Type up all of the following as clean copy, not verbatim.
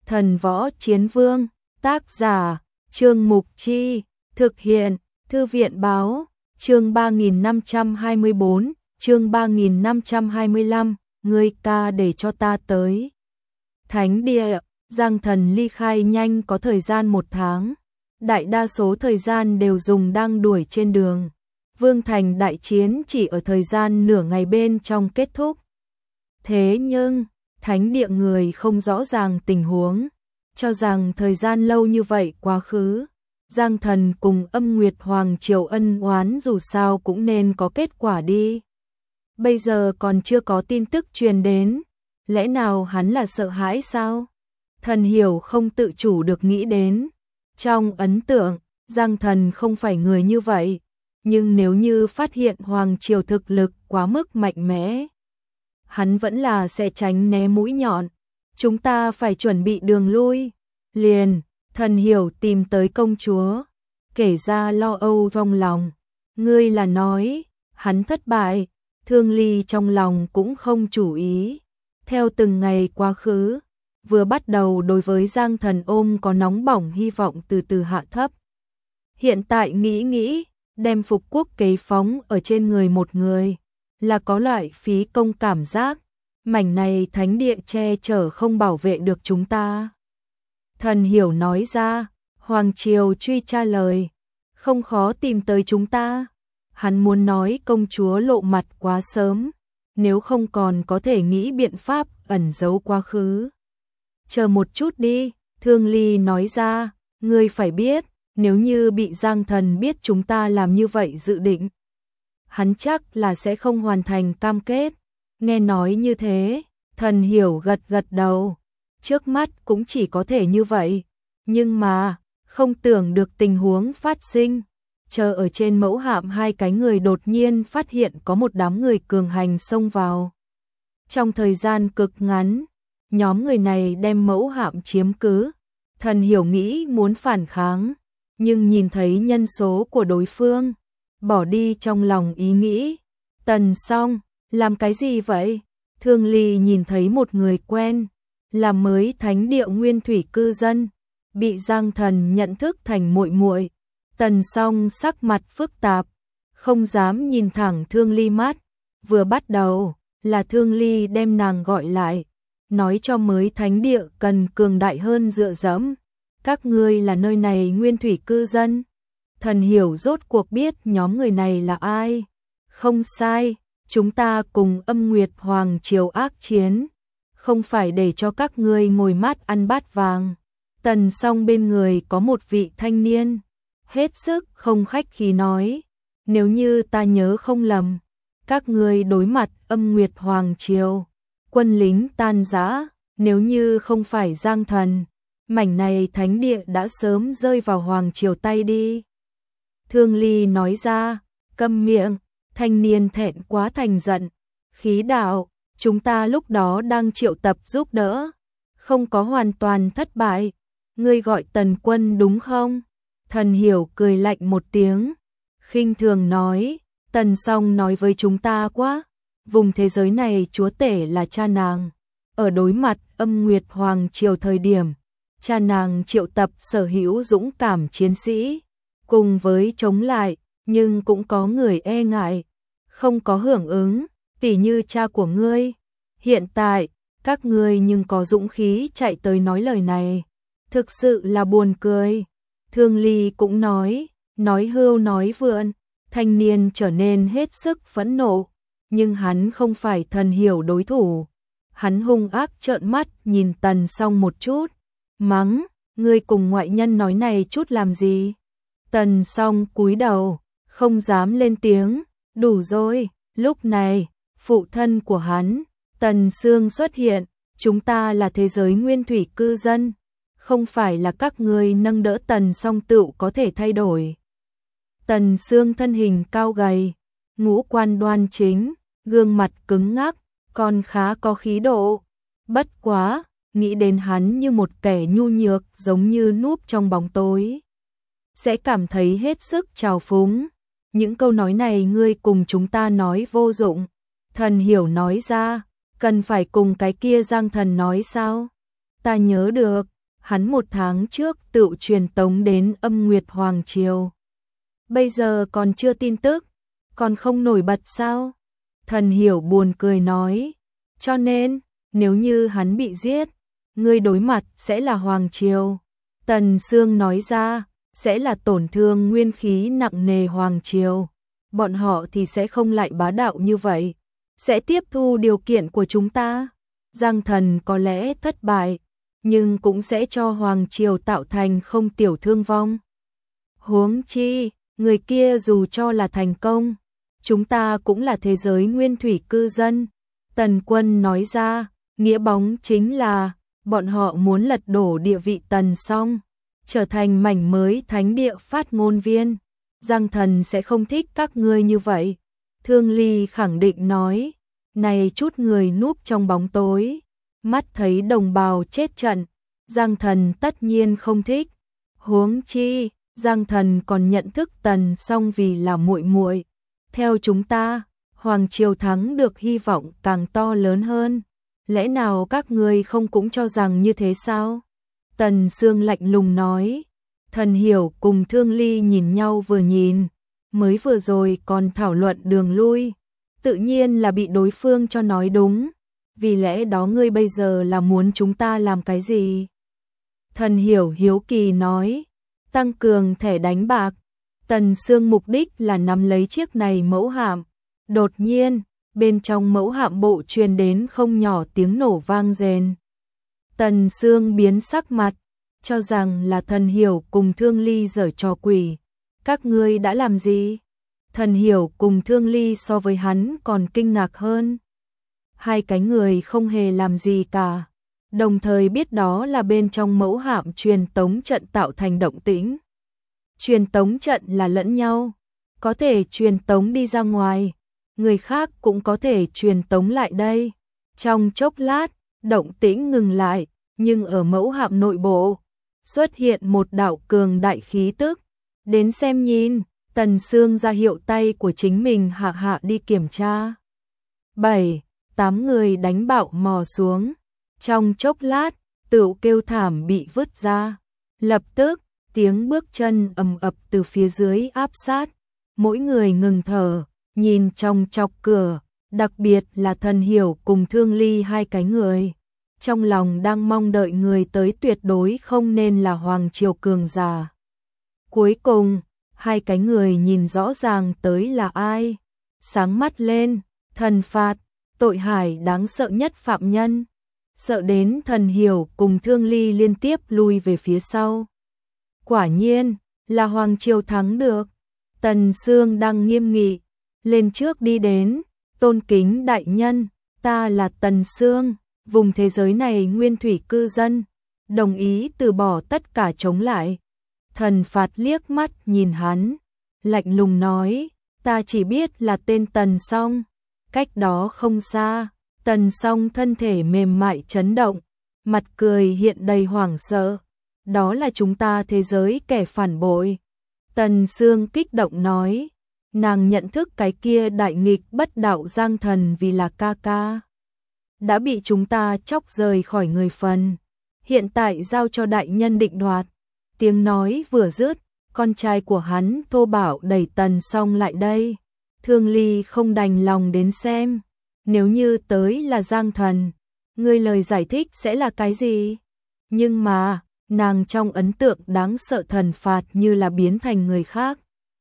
Thần Võ Chiến Vương, tác giả, Trương Mục Chi, thực hiện, Thư viện Báo, chương 3524, chương 3525, ngươi ca để cho ta tới. Thánh địa, Giang Thần ly khai nhanh có thời gian 1 tháng, đại đa số thời gian đều dùng đang đuổi trên đường. Vương thành đại chiến chỉ ở thời gian nửa ngày bên trong kết thúc. Thế nhưng, thánh địa người không rõ ràng tình huống, cho rằng thời gian lâu như vậy quá khứ, Giang Thần cùng Âm Nguyệt Hoàng Triều ân oán dù sao cũng nên có kết quả đi. Bây giờ còn chưa có tin tức truyền đến, lẽ nào hắn là sợ hãi sao? Thần Hiểu không tự chủ được nghĩ đến. Trong ấn tượng, Giang Thần không phải người như vậy, nhưng nếu như phát hiện Hoàng Triều thực lực quá mức mạnh mẽ, hắn vẫn là sẽ tránh né mũi nhọn. Chúng ta phải chuẩn bị đường lui. Liền, Thần Hiểu tìm tới công chúa, kể ra lo âu trong lòng. Ngươi là nói, hắn thất bại, Thương Ly trong lòng cũng không chủ ý. Theo từng ngày quá khứ, vừa bắt đầu đối với Giang Thần ôm có nóng bỏng hy vọng từ từ hạ thấp. Hiện tại nghĩ, đem phục quốc kế phóng ở trên người một người, là có loại phí công cảm giác, mảnh này thánh địa che chở không bảo vệ được chúng ta. Thần Hiểu nói ra, Hoàng Triều truy tra lời, không khó tìm tới chúng ta. Hắn muốn nói công chúa lộ mặt quá sớm, nếu không còn có thể nghĩ biện pháp ẩn giấu quá khứ. Chờ một chút đi, Thương Ly nói ra, ngươi phải biết, nếu như bị Giang Thần biết chúng ta làm như vậy dự định, hắn chắc là sẽ không hoàn thành cam kết. Nghe nói như thế, Thần Hiểu gật gật đầu, trước mắt cũng chỉ có thể như vậy, nhưng mà, không tưởng được tình huống phát sinh. Chờ ở trên mẫu hạm 2 cái người đột nhiên phát hiện có một đám người cường hành xông vào. Trong thời gian cực ngắn, nhóm người này đem mẫu hạm chiếm cứ. Thần Hiểu nghĩ muốn phản kháng, nhưng nhìn thấy nhân số của đối phương, bỏ đi trong lòng ý nghĩ. Tần Song, làm cái gì vậy? Thương Ly nhìn thấy một người quen, là mới thánh địa nguyên thủy cư dân, bị Giang Thần nhận thức thành muội muội. Tần Song sắc mặt phức tạp, không dám nhìn thẳng Thương Ly mắt. Vừa bắt đầu là Thương Ly đem nàng gọi lại, nói cho mới thánh địa cần cường đại hơn dựa dẫm. Các ngươi là nơi này nguyên thủy cư dân. Thần Hiểu rốt cuộc biết nhóm người này là ai. Không sai, chúng ta cùng Âm Nguyệt Hoàng Triều ác chiến, không phải để cho các ngươi ngồi mát ăn bát vàng. Tần Song bên người có một vị thanh niên, hết sức không khách khí nói, nếu như ta nhớ không lầm, các ngươi đối mặt Âm Nguyệt Hoàng Triều, quân lính tan rã, nếu như không phải Giang Thần, mảnh này thánh địa đã sớm rơi vào Hoàng Triều tay đi. Thương Ly nói ra, câm miệng, thanh niên thẹn quá thành giận, khí đạo, chúng ta lúc đó đang triệu tập giúp đỡ, không có hoàn toàn thất bại, ngươi gọi Tần Quân đúng không? Thần Hiểu cười lạnh một tiếng, khinh thường nói, Tần Song nói với chúng ta quá, vùng thế giới này chúa tể là cha nàng, ở đối mặt Âm Nguyệt Hoàng Triều thời điểm, cha nàng triệu tập sở hữu dũng cảm chiến sĩ, cùng với chống lại, nhưng cũng có người e ngại, không có hưởng ứng, tỉ như cha của ngươi. Hiện tại, các ngươi nhưng có dũng khí chạy tới nói lời này, thực sự là buồn cười. Thương Ly cũng nói hưu nói vượn, thanh niên trở nên hết sức phẫn nộ, nhưng hắn không phải Thần Hiểu đối thủ. Hắn hung ác trợn mắt nhìn Tần Song một chút, mắng, ngươi cùng ngoại nhân nói này chút làm gì? Tần Song cúi đầu, không dám lên tiếng, đủ rồi. Lúc này, phụ thân của hắn, Tần Sương xuất hiện, chúng ta là thế giới nguyên thủy cư dân, không phải là các ngươi nâng đỡ Tần Song tựu có thể thay đổi. Tần Sương thân hình cao gầy, ngũ quan đoan chính, gương mặt cứng ngắc, còn khá có khí độ. Bất quá, nghĩ đến hắn như một kẻ nhu nhược giống như núp trong bóng tối, sẽ cảm thấy hết sức trào phúng. Những câu nói này ngươi cùng chúng ta nói vô dụng. Thần Hiểu nói ra, cần phải cùng cái kia Giang Thần nói sao? Ta nhớ được, hắn 1 tháng trước tự truyền tống đến Âm Nguyệt Hoàng Triều. Bây giờ còn chưa tin tức, còn không nổi bật sao? Thần Hiểu buồn cười nói, cho nên, nếu như hắn bị giết, ngươi đối mặt sẽ là Hoàng Triều. Tần Sương nói ra, sẽ là tổn thương nguyên khí nặng nề Hoàng Triều. Bọn họ thì sẽ không lại bá đạo như vậy, sẽ tiếp thu điều kiện của chúng ta. Giang Thần có lẽ thất bại, nhưng cũng sẽ cho Hoàng Triều tạo thành không tiểu thương vong. Huống chi, người kia dù cho là thành công, chúng ta cũng là thế giới nguyên thủy cư dân. Tần Quân nói ra, nghĩa bóng chính là, bọn họ muốn lật đổ địa vị Tần Song, trở thành mảnh mới thánh địa phát ngôn viên. Giang Thần sẽ không thích các ngươi như vậy. Thương Ly khẳng định nói, này chút người núp trong bóng tối, mắt thấy đồng bào chết trận, Giang Thần tất nhiên không thích. Huống chi, Giang Thần còn nhận thức Tần Song vì là muội muội. Theo chúng ta, Hoàng Triều thắng được hy vọng càng to lớn hơn. Lẽ nào các ngươi không cũng cho rằng như thế sao? Tần Sương lạnh lùng nói. Thần Hiểu cùng Thương Ly nhìn nhau vừa nhìn, mới vừa rồi còn thảo luận đường lui, tự nhiên là bị đối phương cho nói đúng. Vì lẽ đó ngươi bây giờ là muốn chúng ta làm cái gì? Thần Hiểu hiếu kỳ nói, tăng cường thẻ đánh bạc. Tần Sương mục đích là nắm lấy chiếc này mẫu hạm. Đột nhiên, bên trong mẫu hạm bộ truyền đến không nhỏ tiếng nổ vang rền. Tần Sương biến sắc mặt, cho rằng là Thần Hiểu cùng Thương Ly giở trò quỷ. Các ngươi đã làm gì? Thần Hiểu cùng Thương Ly so với hắn còn kinh ngạc hơn. Hai cái người không hề làm gì cả, đồng thời biết đó là bên trong mẫu hạm truyền tống trận tạo thành động tĩnh. Truyền tống trận là lẫn nhau, có thể truyền tống đi ra ngoài, người khác cũng có thể truyền tống lại đây. Trong chốc lát, động tĩnh ngừng lại, nhưng ở mẫu hạm nội bộ xuất hiện một đạo cường đại khí tức. Đến xem nhìn, Tần Sương ra hiệu tay của chính mình hạ hạ đi kiểm tra. 7-8 người đánh bạo mò xuống, trong chốc lát, tựu kêu thảm bị vứt ra. Lập tức, tiếng bước chân ầm ập từ phía dưới áp sát, mỗi người ngừng thở, nhìn trong chọc cửa, đặc biệt là Thần Hiểu cùng Thương Ly hai cái người. Trong lòng đang mong đợi người tới tuyệt đối không nên là Hoàng Triều cường giả. Cuối cùng, hai cái người nhìn rõ ràng tới là ai. Sáng mắt lên, thần phạt, tội hải đáng sợ nhất phạm nhân. Sợ đến Thần Hiểu cùng Thương Ly liên tiếp lui về phía sau. Quả nhiên, là Hoàng Triều thắng được. Tần Sương đang nghiêm nghị, lên trước đi đến, tôn kính đại nhân, ta là Tần Sương, vùng thế giới này nguyên thủy cư dân, đồng ý từ bỏ tất cả chống lại. Thần phạt liếc mắt nhìn hắn, lạnh lùng nói, ta chỉ biết là tên Tần Song. Cách đó không xa, Tần Song thân thể mềm mại chấn động, mặt cười hiện đầy hoảng sợ. Đó là chúng ta thế giới kẻ phản bội. Tần Sương kích động nói, nàng nhận thức cái kia đại nghịch bất đạo Giang Thần vì là ca ca. Đã bị chúng ta chóc rời khỏi người phần, hiện tại giao cho đại nhân định đoạt. Tiếng nói vừa dứt, con trai của hắn thô bạo đẩy Tần Song lại đây. Thương Ly không đành lòng đến xem, nếu như tới là Giang Thần, ngươi lời giải thích sẽ là cái gì? Nhưng mà, nàng trong ấn tượng đáng sợ thần phạt như là biến thành người khác.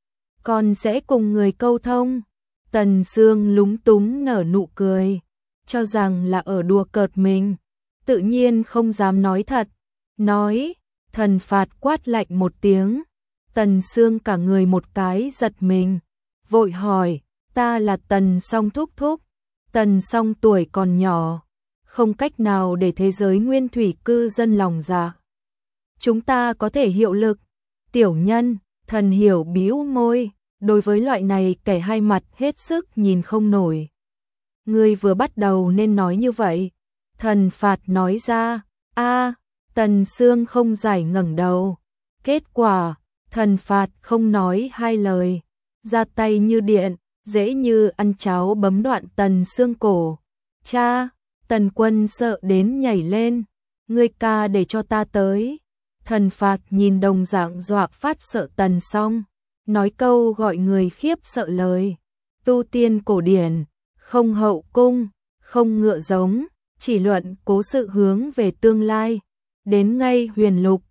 Còn sẽ cùng người câu thông. Tần Sương lúng túng nở nụ cười, cho rằng là ở đùa cợt mình, tự nhiên không dám nói thật. Nói, thần phạt quát lạnh một tiếng. Tần Sương cả người một cái giật mình, vội hỏi, ta là Tần Song thúc thúc. Tần Song tuổi còn nhỏ, không cách nào để thế giới nguyên thủy cư dân lòng dạ. Chúng ta có thể hiệu lực. Tiểu nhân, Thần Hiểu bĩu môi, đối với loại này kẻ hai mặt hết sức nhìn không nổi. Ngươi vừa bắt đầu nên nói như vậy. Thần phạt nói ra, Tần Sương không giải ngẩng đầu. Kết quả, thần phạt không nói hai lời, ra tay như điện, dễ như ăn cháo bấm đoạn Tần Sương cổ. Cha, Tần Quân sợ đến nhảy lên, ngươi ca để cho ta tới. Thần phạt nhìn đồng dạng dọa phát sợ Tần Song, nói câu gọi người khiếp sợ lời. Tu tiên cổ điển, không hậu cung, không ngựa giống, chỉ luận cố sự hướng về tương lai. Đến ngay huyền lục,